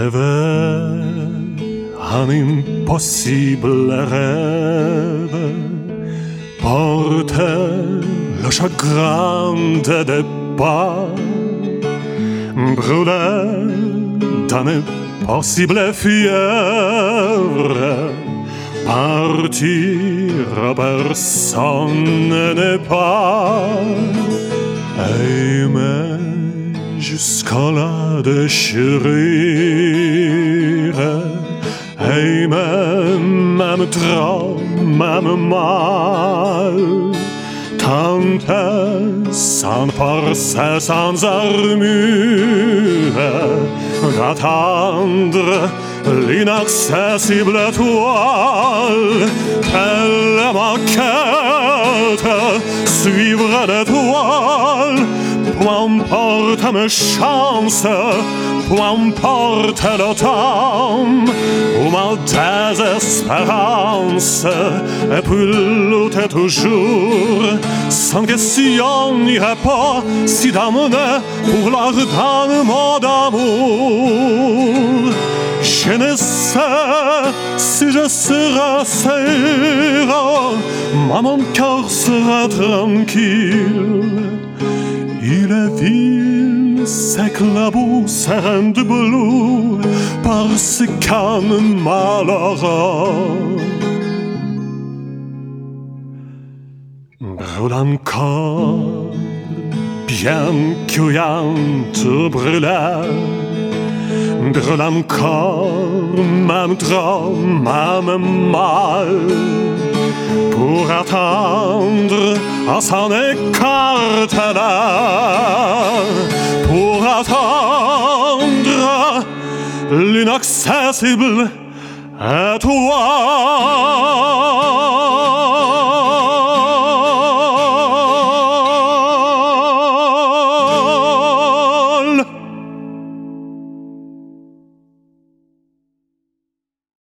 rêvais un impossible rêve, portait le chagrin de départ, brûlait d'un impossible fièvre, partir à personne n'est pas aimer jusqu'à la déchirure, aimer même trop, même mal, tenter sans force, sans armure, d'attendre l'inaccessible étoile, tellement quête suivre l'étoile. Peu importe mes chances, peu importe le temps ou ma désespérance, et puis lutter toujours, sans question ni pas si d'amener pour l'ardent d'amour. Je ne sais si je serai sûr, mais mon cœur sera tranquille. Il est vil, s'éclabousse et de bleu parce qu'un malheureux brûle encore, bien qu'ayant tout brûlé, brûle encore, même trop, même mal, pour attendre à s'en écarter là, pour attendre l'inaccessible étoile.